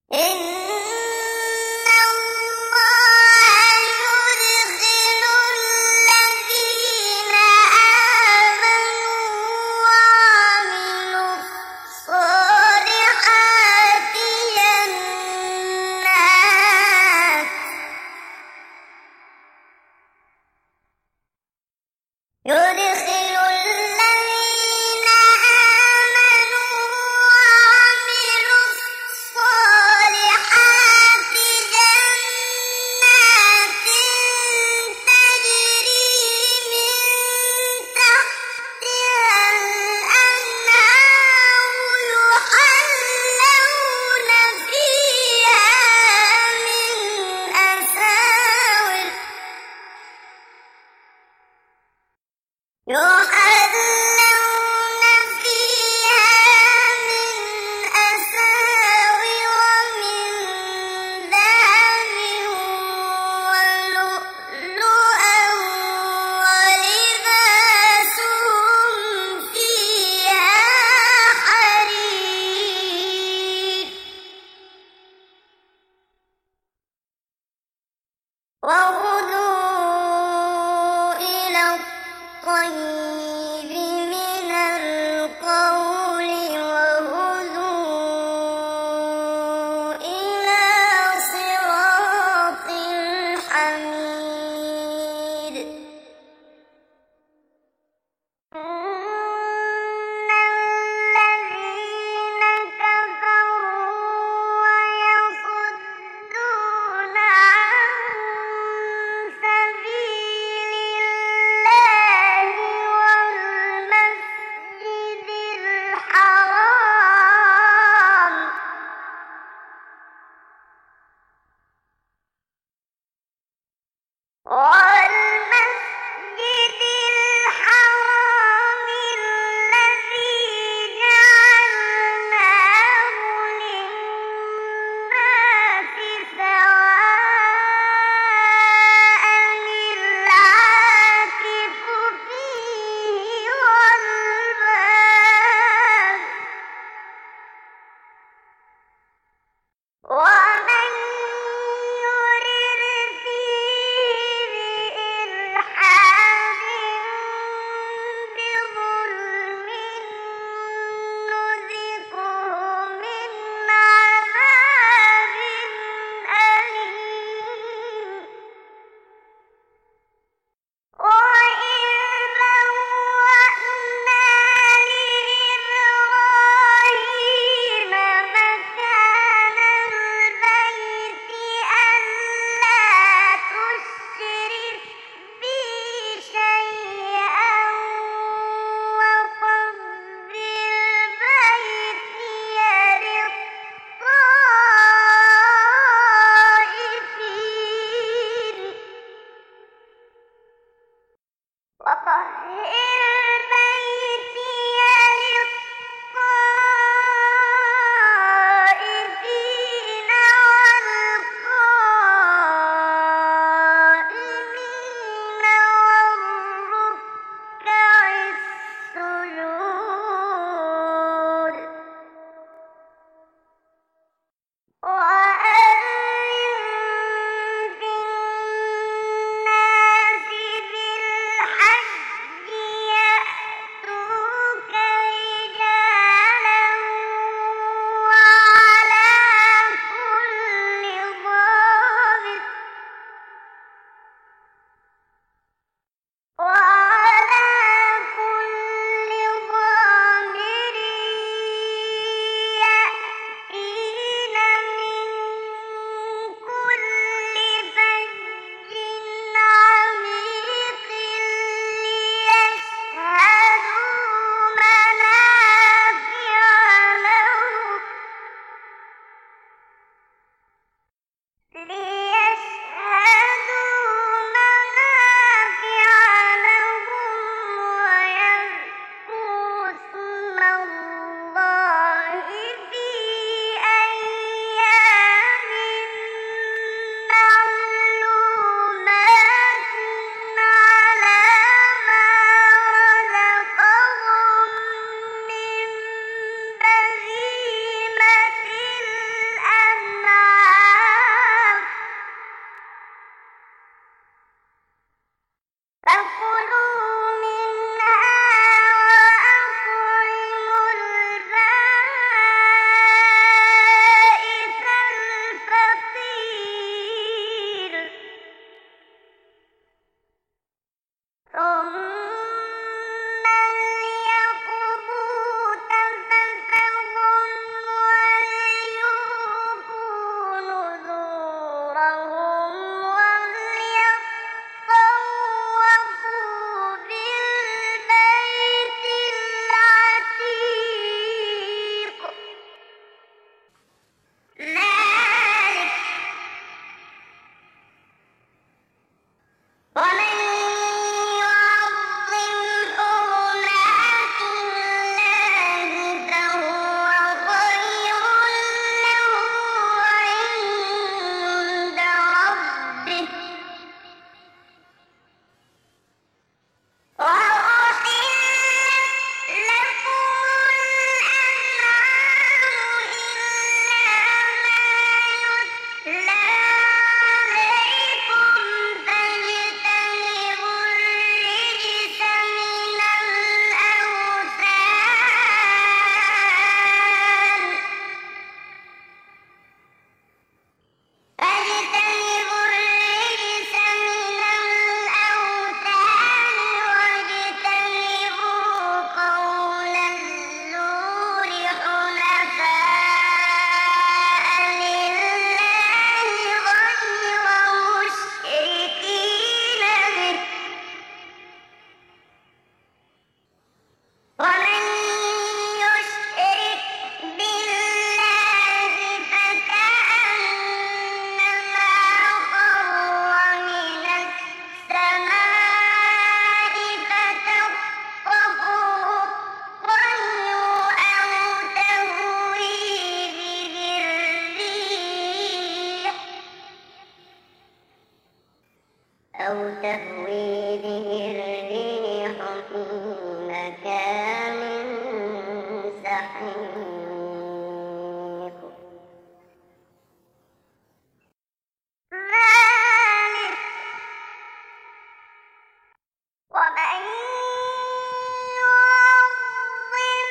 إن الله يدخل الذين آمنوا وعملوا الصالحات جنات يدخل الذين آمنوا وعملوا الصالحات جنات تجري من تحتها الأنهار يحلون فيها من أساور من ذهب ولؤلؤا ولباسهم فيها حرير وهدوا إلى الطيب من القول وهدوا إلى صراط الحميد إن الذين كفروا ويصدون عن أو تهوي به الريح في مكان سحيق ذلك ومن يعظم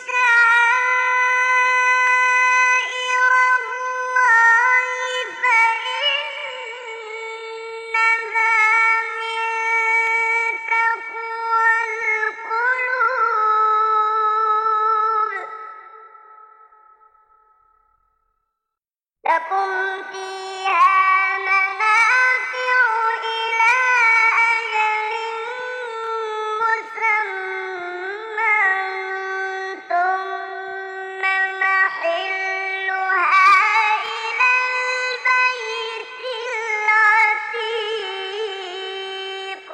شعائر الله فإنها من تقوى القلوب لكم فيها منافع إلى أجل مسمى ثم محلها إلى البيت العتيق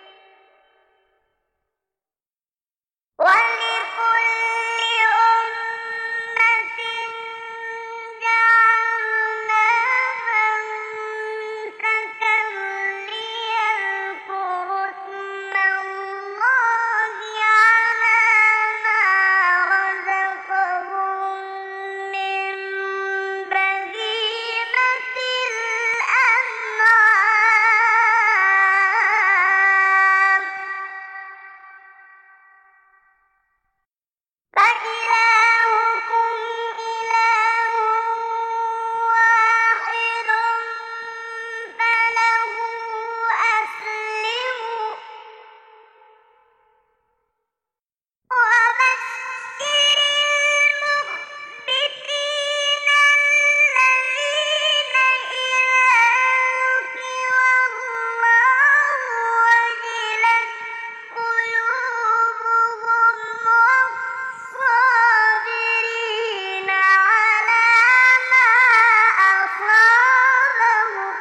ولكل أمة جعلنا منسكا ليذكروا اسم الله على ما رزقهم من بهيمة الأنعام فإلهكم إله واحد فله أسلموا وبشر المخبتين الذين إذا ذكر الله وجلت قلوبهم والصابرين على ما أصابهم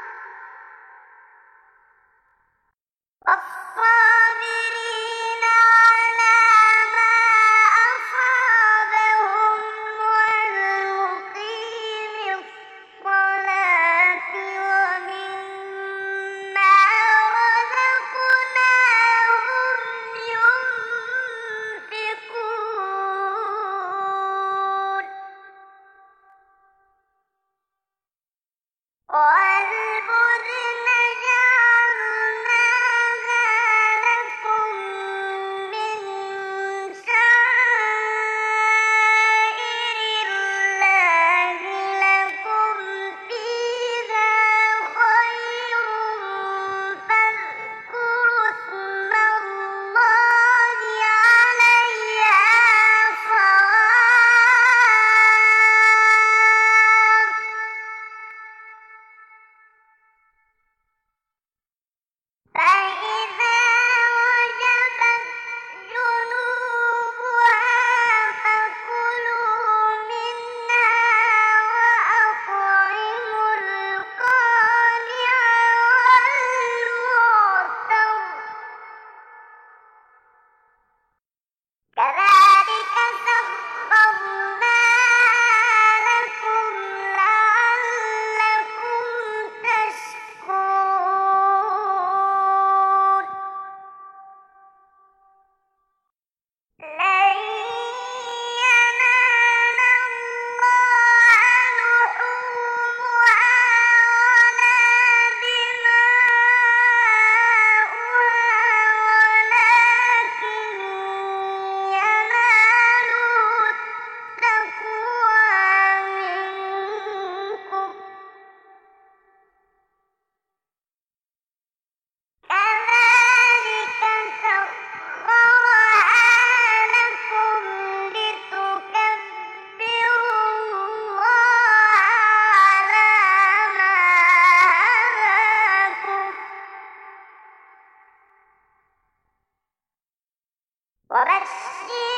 والمقيم الصلاة ومما رزقناهم ينفقون والبدن جعلناها لكم من شعائر الله لكم فيها خير فاذكروا اسم الله عليها صواف فإذا وجبت جنوبها فكلوا منها وأطعموا القانع والمعتر كذلك سخرناها لكم لعلكم تشكرون لن ينال الله لحومها ولا دماؤها ولكن يناله التقوى منكم كذلك سخرها لكم لتكبروا الله على ما هداكم وبشر